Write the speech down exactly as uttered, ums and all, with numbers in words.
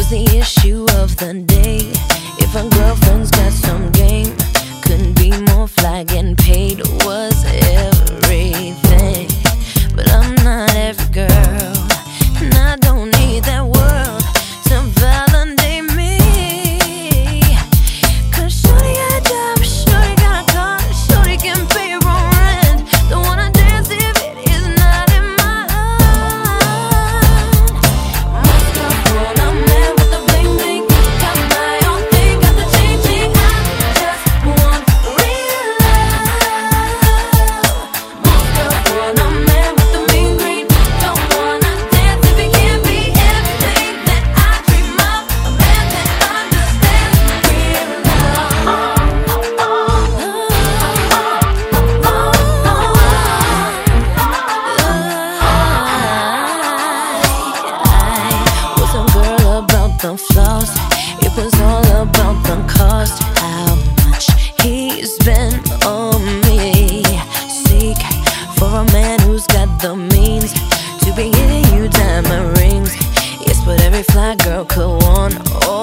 was the issue of the day. If a girlfriend's got some game, couldn't be more fly, getting paid was everything. But I'm not every girl, and I don't need that world to validate me. Cause shorty got a job, shorty got a car, shorty can pay her own rent. Don't wanna dance if it is not in my line. Most girls want a man with a bling bling, got my own thing, got the chain chain. I just want real love. Most girls want a man with the mean green, don't wanna dance if it can't be everything that I dream of. A man that understands real love. I was a girl about the flaws, it was all about the cost. How much he spent on me. Seek for a man who's got the means to be giving you diamond rings. Yes, but every fly girl could want. Oh,